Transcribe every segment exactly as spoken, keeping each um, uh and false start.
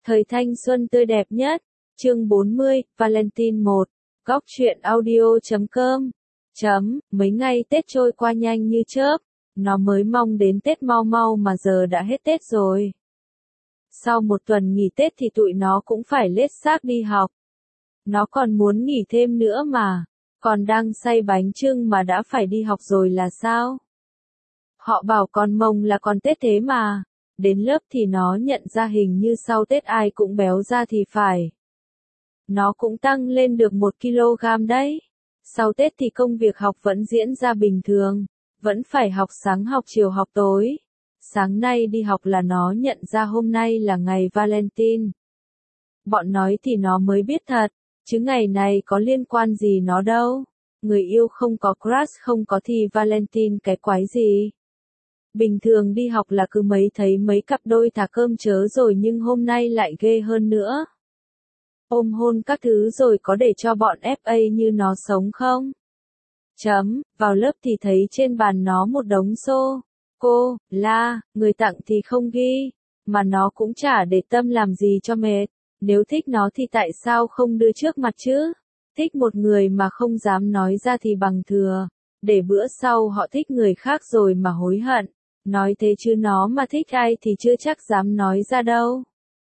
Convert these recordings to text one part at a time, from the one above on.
Thời thanh xuân tươi đẹp nhất. Chương bốn mươi, Valentine một. Góc truyện audio chấm com. Chấm, mấy ngày Tết trôi qua nhanh như chớp. Nó mới mong đến Tết mau mau mà giờ đã hết Tết rồi. Sau một tuần nghỉ Tết thì tụi nó cũng phải lết xác đi học. Nó còn muốn nghỉ thêm nữa mà. Còn đang xay bánh chưng mà đã phải đi học rồi là sao? Họ bảo con mông là còn Tết thế mà. Đến lớp thì nó nhận ra hình như sau Tết ai cũng béo ra thì phải. Nó cũng tăng lên được một ki lô gam đấy. Sau Tết thì công việc học vẫn diễn ra bình thường. Vẫn phải học sáng học chiều học tối. Sáng nay đi học là nó nhận ra hôm nay là ngày Valentine. Bọn nói thì nó mới biết thật. Chứ ngày này có liên quan gì nó đâu. Người yêu không có crush không có thì Valentine cái quái gì. Bình thường đi học là cứ mấy thấy mấy cặp đôi thả cơm chớ rồi nhưng hôm nay lại ghê hơn nữa. Ôm hôn các thứ rồi có để cho bọn ép a như nó sống không? Chấm, vào lớp thì thấy trên bàn nó một đống xô. Cô, la, người tặng thì không ghi. Mà nó cũng chả để tâm làm gì cho mệt. Nếu thích nó thì tại sao không đưa trước mặt chứ? Thích một người mà không dám nói ra thì bằng thừa. Để bữa sau họ thích người khác rồi mà hối hận. Nói thế chứ nó mà thích ai thì chưa chắc dám nói ra đâu.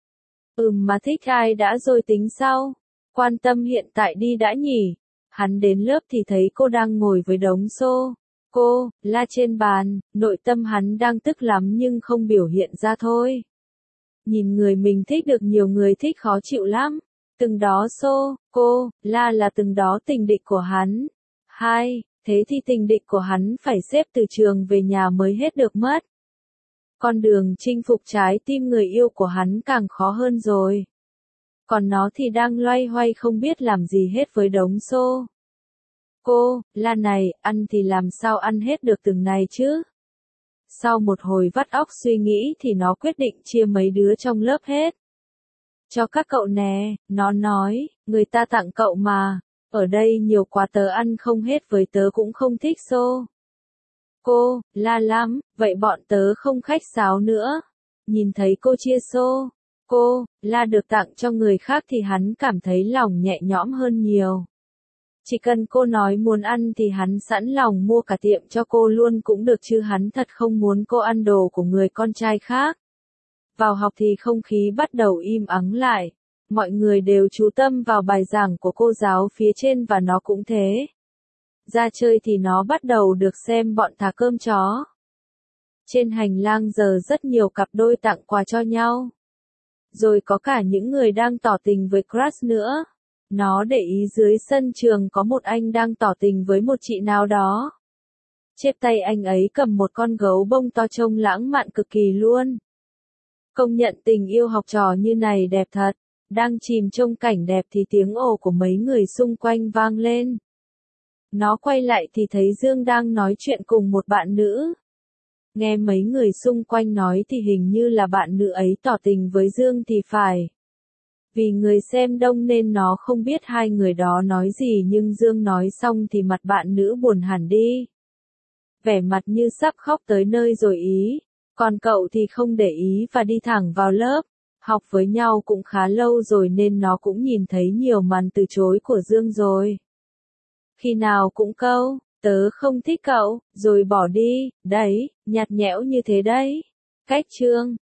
Ừm mà thích ai đã rồi tính sau. Quan tâm hiện tại đi đã nhỉ. Hắn đến lớp thì thấy cô đang ngồi với đống xô. Cô, la trên bàn, nội tâm hắn đang tức lắm nhưng không biểu hiện ra thôi. Nhìn người mình thích được nhiều người thích khó chịu lắm. Từng đó xô, cô, la là từng đó tình địch của hắn. Hai, thế thì tình địch của hắn phải xếp từ trường về nhà mới hết được mất. Con đường chinh phục trái tim người yêu của hắn càng khó hơn rồi. Còn nó thì đang loay hoay không biết làm gì hết với đống xô. Cô, la này, ăn thì làm sao ăn hết được từng này chứ? Sau một hồi vắt óc suy nghĩ thì nó quyết định chia mấy đứa trong lớp hết. Cho các cậu nè, nó nói, người ta tặng cậu mà. Ở đây nhiều quá tớ ăn không hết với tớ cũng không thích xô. Cô, la lắm, vậy bọn tớ không khách sáo nữa. Nhìn thấy cô chia xô, cô, la được tặng cho người khác thì hắn cảm thấy lòng nhẹ nhõm hơn nhiều. Chỉ cần cô nói muốn ăn thì hắn sẵn lòng mua cả tiệm cho cô luôn cũng được chứ hắn thật không muốn cô ăn đồ của người con trai khác. Vào học thì không khí bắt đầu im ắng lại. Mọi người đều chú tâm vào bài giảng của cô giáo phía trên và nó cũng thế. Ra chơi thì nó bắt đầu được xem bọn thả cơm chó. Trên hành lang giờ rất nhiều cặp đôi tặng quà cho nhau. Rồi có cả những người đang tỏ tình với crush nữa. Nó để ý dưới sân trường có một anh đang tỏ tình với một chị nào đó. Trên tay anh ấy cầm một con gấu bông to trông lãng mạn cực kỳ luôn. Công nhận tình yêu học trò như này đẹp thật. Đang chìm trong cảnh đẹp thì tiếng ồ của mấy người xung quanh vang lên. Nó quay lại thì thấy Dương đang nói chuyện cùng một bạn nữ. Nghe mấy người xung quanh nói thì hình như là bạn nữ ấy tỏ tình với Dương thì phải. Vì người xem đông nên nó không biết hai người đó nói gì nhưng Dương nói xong thì mặt bạn nữ buồn hẳn đi. Vẻ mặt như sắp khóc tới nơi rồi ý. Còn cậu thì không để ý và đi thẳng vào lớp. Học với nhau cũng khá lâu rồi nên nó cũng nhìn thấy nhiều màn từ chối của Dương rồi. Khi nào cũng câu, tớ không thích cậu, rồi bỏ đi, đấy, nhạt nhẽo như thế đấy. Cách chương,